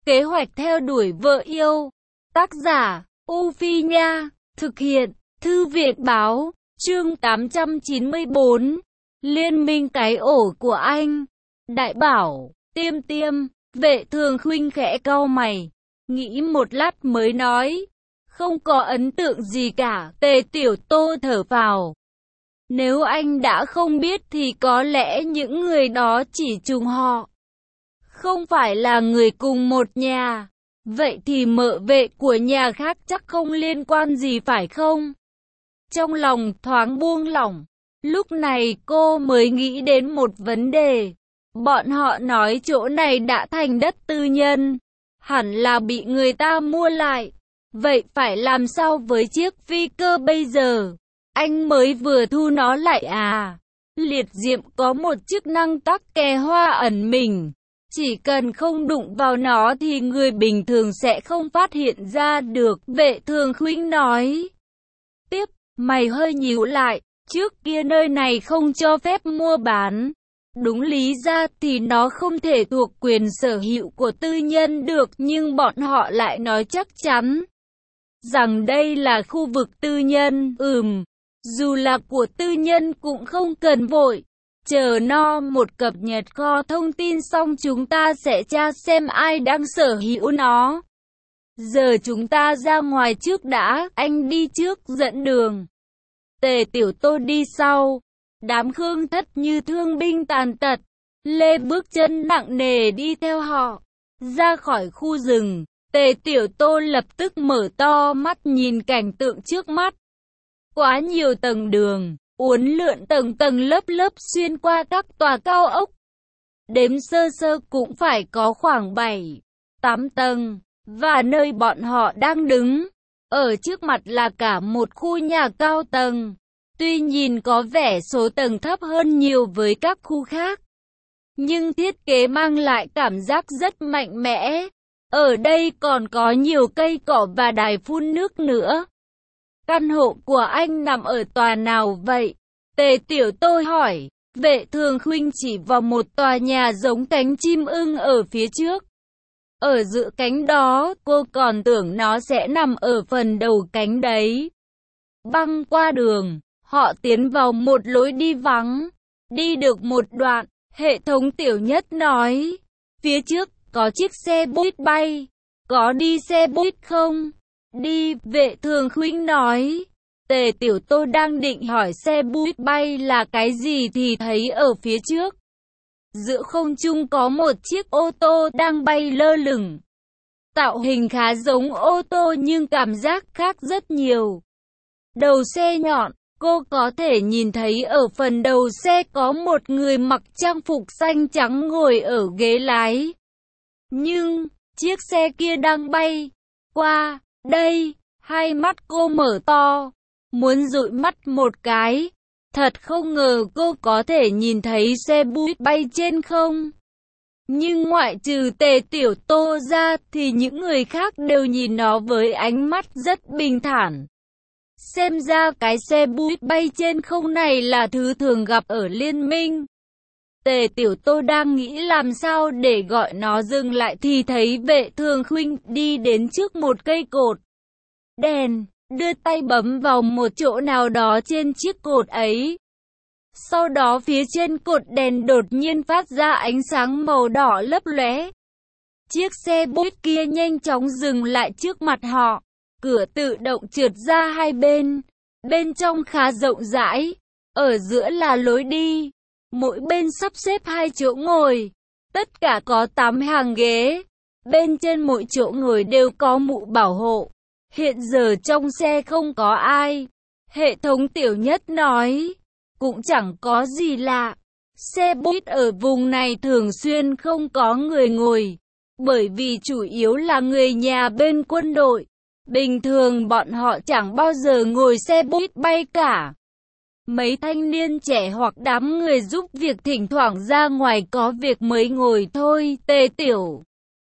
Kế hoạch theo đuổi vợ yêu. Tác giả, U Phi Nha. Thực hiện, Thư viện Báo. Chương 894. Liên minh cái ổ của anh. Đại bảo, Tiêm Tiêm. Vệ Thường Khuynh khẽ cau mày, nghĩ một lát mới nói. Không có ấn tượng gì cả. Tề Tiểu Tô thở phào. Nếu anh đã không biết thì có lẽ những người đó chỉ trùng họ, không phải là người cùng một nhà. Vậy thì mợ vệ của nhà khác chắc không liên quan gì phải không? Trong lòng thoáng buông lỏng, lúc này cô mới nghĩ đến một vấn đề. Bọn họ nói chỗ này đã thành đất tư nhân, hẳn là bị người ta mua lại. Vậy phải làm sao với chiếc phi cơ bây giờ? Anh mới vừa thu nó lại à? Liệt diệm có một chức năng tắc kè hoa ẩn mình. Chỉ cần không đụng vào nó thì người bình thường sẽ không phát hiện ra được, Vệ Thường Khuynh nói. Tiếp, mày hơi nhíu lại, trước kia nơi này không cho phép mua bán. Đúng lý ra thì nó không thể thuộc quyền sở hữu của tư nhân được, nhưng bọn họ lại nói chắc chắn rằng đây là khu vực tư nhân. Dù là của tư nhân cũng không cần vội. Chờ nó một cập nhật kho thông tin xong chúng ta sẽ tra xem ai đang sở hữu nó. Giờ chúng ta ra ngoài trước đã, anh đi trước dẫn đường. Tề Tiểu Tô đi sau. Đám Khương Thất như thương binh tàn tật, lê bước chân nặng nề đi theo họ. Ra khỏi khu rừng, Tề Tiểu Tô lập tức mở to mắt nhìn cảnh tượng trước mắt. Quá nhiều tầng đường, uốn lượn tầng tầng lớp lớp xuyên qua các tòa cao ốc. Đếm sơ sơ cũng phải có khoảng 7-8 tầng, và nơi bọn họ đang đứng, ở trước mặt là cả một khu nhà cao tầng. Tuy nhìn có vẻ số tầng thấp hơn nhiều với các khu khác, nhưng thiết kế mang lại cảm giác rất mạnh mẽ. Ở đây còn có nhiều cây cỏ và đài phun nước nữa. Căn hộ của anh nằm ở tòa nào vậy? Tề Tiểu Tô hỏi. Vệ Thường Khuynh chỉ vào một tòa nhà giống cánh chim ưng ở phía trước. Ở giữa cánh đó, cô còn tưởng nó sẽ nằm ở phần đầu cánh đấy. Băng qua đường, họ tiến vào một lối đi vắng. Đi được một đoạn, hệ thống Tiểu Nhất nói. Phía trước, có chiếc xe buýt bay. Có đi xe buýt không? Đi, Vệ Thường Khuynh nói. Tề Tiểu Tô đang định hỏi xe buýt bay là cái gì thì thấy ở phía trước, giữa không trung có một chiếc ô tô đang bay lơ lửng. Tạo hình khá giống ô tô nhưng cảm giác khác rất nhiều. Đầu xe nhọn, cô có thể nhìn thấy ở phần đầu xe có một người mặc trang phục xanh trắng ngồi ở ghế lái. Nhưng, chiếc xe kia đang bay qua đây. Hai mắt cô mở to, muốn dụi mắt một cái. Thật không ngờ cô có thể nhìn thấy xe buýt bay trên không. Nhưng ngoại trừ Tề Tiểu Tô ra thì những người khác đều nhìn nó với ánh mắt rất bình thản. Xem ra cái xe buýt bay trên không này là thứ thường gặp ở Liên minh. Tề Tiểu Tô đang nghĩ làm sao để gọi nó dừng lại thì thấy Vệ Thường Khuynh đi đến trước một cây cột đèn, đưa tay bấm vào một chỗ nào đó trên chiếc cột ấy. Sau đó phía trên cột đèn đột nhiên phát ra ánh sáng màu đỏ lấp lóe. Chiếc xe buýt kia nhanh chóng dừng lại trước mặt họ. Cửa tự động trượt ra hai bên. Bên trong khá rộng rãi. Ở giữa là lối đi. Mỗi bên sắp xếp 2 chỗ ngồi. Tất cả có 8 hàng ghế. Bên trên mỗi chỗ ngồi đều có mũ bảo hộ. Hiện giờ trong xe không có ai. Hệ thống Tiểu Nhất nói. Cũng chẳng có gì lạ. Xe buýt ở vùng này thường xuyên không có người ngồi. Bởi vì chủ yếu là người nhà bên quân đội. Bình thường bọn họ chẳng bao giờ ngồi xe buýt bay cả. Mấy thanh niên trẻ hoặc đám người giúp việc thỉnh thoảng ra ngoài có việc mới ngồi thôi. Tề Tiểu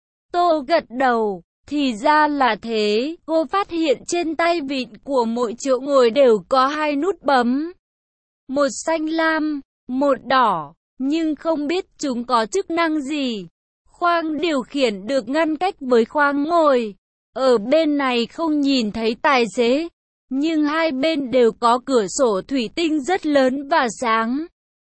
Tô gật đầu. Thì ra là thế. Cô phát hiện trên tay vịn của mỗi chỗ ngồi đều có 2 nút bấm. Một xanh lam, một đỏ. Nhưng không biết chúng có chức năng gì. khoang điều khiển được ngăn cách với khoang ngồi. Ở bên này không nhìn thấy tài xế, nhưng hai bên đều có cửa sổ thủy tinh rất lớn và sáng.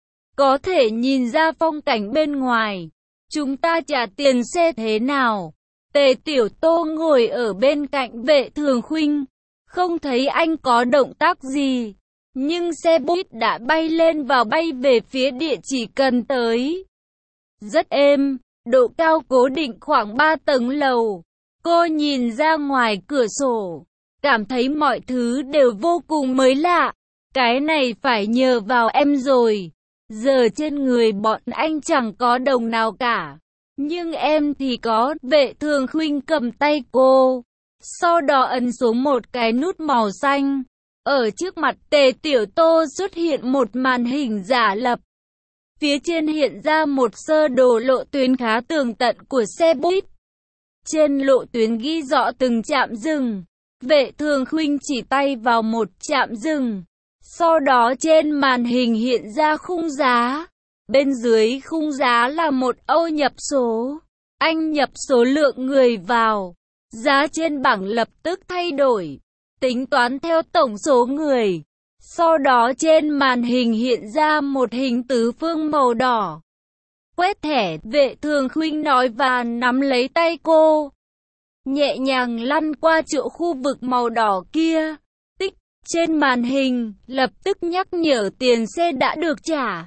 Có thể nhìn ra phong cảnh bên ngoài. Chúng ta trả tiền xe thế nào? Tề Tiểu Tô ngồi ở bên cạnh Vệ Thường Khuynh, không thấy anh có động tác gì. Nhưng xe buýt đã bay lên và bay về phía địa chỉ cần tới. Rất êm, độ cao cố định khoảng 3 tầng lầu. Cô nhìn ra ngoài cửa sổ, cảm thấy mọi thứ đều vô cùng mới lạ. Cái này phải nhờ vào em rồi. Giờ trên người bọn anh chẳng có đồng nào cả. Nhưng em thì có. Vệ Thường Khuynh cầm tay cô, sau đó ấn xuống một cái nút màu xanh. Ở trước mặt Tề Tiểu Tô xuất hiện một màn hình giả lập. Phía trên hiện ra một sơ đồ lộ tuyến khá tường tận của xe buýt. Trên lộ tuyến ghi rõ từng trạm dừng. Vệ Thường Khuynh chỉ tay vào một trạm dừng. Sau đó trên màn hình hiện ra khung giá. Bên dưới khung giá là một ô nhập số. Anh nhập số lượng người vào. Giá trên bảng lập tức thay đổi, tính toán theo tổng số người. Sau đó trên màn hình hiện ra một hình tứ phương màu đỏ. Quét thẻ, Vệ Thường Khuynh nói và nắm lấy tay cô. Nhẹ nhàng lăn qua chỗ khu vực màu đỏ kia. Tích, trên màn hình, lập tức nhắc nhở tiền xe đã được trả.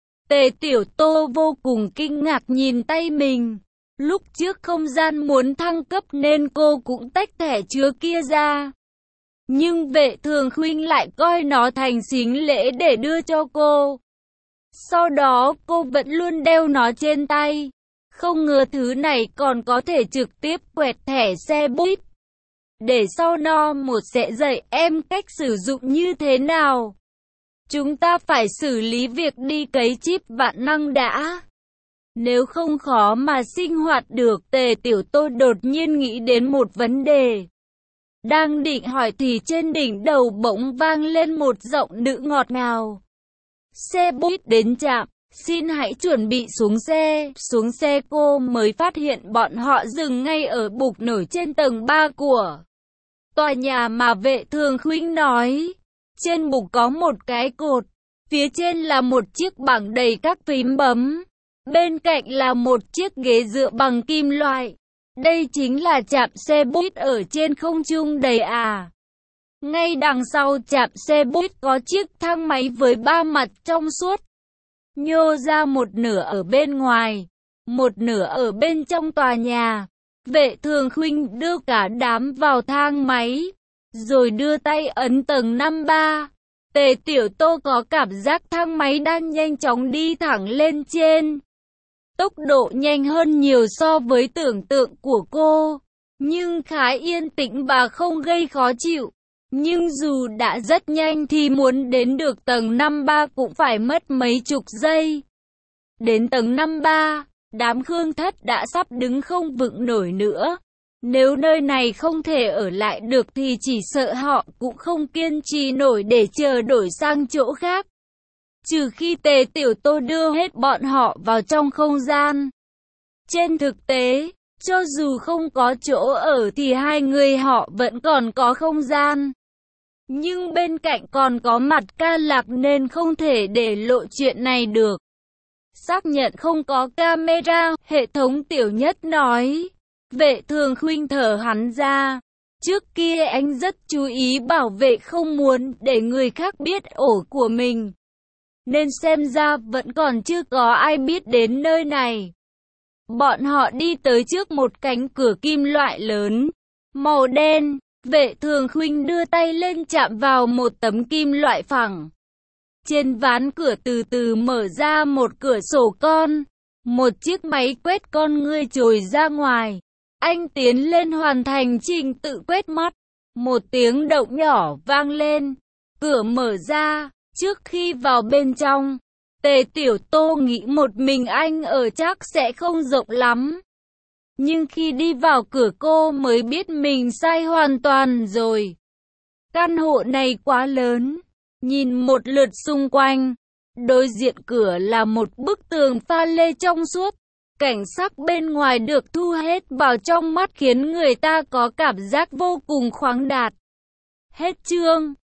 Tề Tiểu Tô vô cùng kinh ngạc nhìn tay mình. Lúc trước không gian muốn thăng cấp nên cô cũng tách thẻ chứa kia ra. Nhưng Vệ Thường Khuynh lại coi nó thành sính lễ để đưa cho cô. Sau đó cô vẫn luôn đeo nó trên tay. Không ngờ thứ này còn có thể trực tiếp quẹt thẻ xe buýt. Để sau no một sẽ dạy em cách sử dụng như thế nào. Chúng ta phải xử lý việc đi cấy chip vạn năng đã. Nếu không khó mà sinh hoạt được. Tề Tiểu Tô đột nhiên nghĩ đến một vấn đề. Đang định hỏi thì trên đỉnh đầu bỗng vang lên một giọng nữ ngọt ngào. Xe buýt đến trạm, xin hãy chuẩn bị xuống xe. Xuống xe cô mới phát hiện bọn họ dừng ngay ở bục nổi trên tầng 3 của tòa nhà mà Vệ Thường Khuynh nói. Trên bục có một cái cột, phía trên là một chiếc bảng đầy các phím bấm. Bên cạnh là một chiếc ghế dựa bằng kim loại. Đây chính là trạm xe buýt ở trên không trung đầy à. Ngay đằng sau trạm xe buýt có chiếc thang máy với 3 mặt trong suốt. Nhô ra một nửa ở bên ngoài, một nửa ở bên trong tòa nhà. Vệ Thường Khuynh đưa cả đám vào thang máy, rồi đưa tay ấn tầng 53. Tề Tiểu Tô có cảm giác thang máy đang nhanh chóng đi thẳng lên trên. Tốc độ nhanh hơn nhiều so với tưởng tượng của cô, nhưng khá yên tĩnh và không gây khó chịu. Nhưng dù đã rất nhanh thì muốn đến được tầng 53 cũng phải mất mấy chục giây. Đến tầng 53, đám Khương Thất đã sắp đứng không vững nổi nữa. Nếu nơi này không thể ở lại được thì chỉ sợ họ cũng không kiên trì nổi để chờ đổi sang chỗ khác. Trừ khi Tề Tiểu Tô đưa hết bọn họ vào trong không gian. Trên thực tế, cho dù không có chỗ ở thì hai người họ vẫn còn có không gian. Nhưng bên cạnh còn có Mặt Ca Lạc nên không thể để lộ chuyện này được. Xác nhận không có camera, hệ thống Tiểu Nhất nói. Vệ Thường Khuynh thở hắn ra. Trước kia anh rất chú ý bảo vệ, không muốn để người khác biết ổ của mình. Nên xem ra vẫn còn chưa có ai biết đến nơi này. Bọn họ đi tới trước một cánh cửa kim loại lớn, màu đen. Vệ Thường Khuynh đưa tay lên chạm vào một tấm kim loại phẳng. Trên ván cửa từ từ mở ra một cửa sổ con. Một chiếc máy quét con ngươi trồi ra ngoài. Anh tiến lên hoàn thành trình tự quét mắt. Một tiếng động nhỏ vang lên. Cửa mở ra. Trước khi vào bên trong, Tề Tiểu Tô nghĩ một mình anh ở chắc sẽ không rộng lắm. Nhưng khi đi vào cửa cô mới biết mình sai hoàn toàn rồi. Căn hộ này quá lớn. Nhìn một lượt xung quanh, đối diện cửa là một bức tường pha lê trong suốt. Cảnh sắc bên ngoài được thu hết vào trong mắt khiến người ta có cảm giác vô cùng khoáng đạt. Hết chương.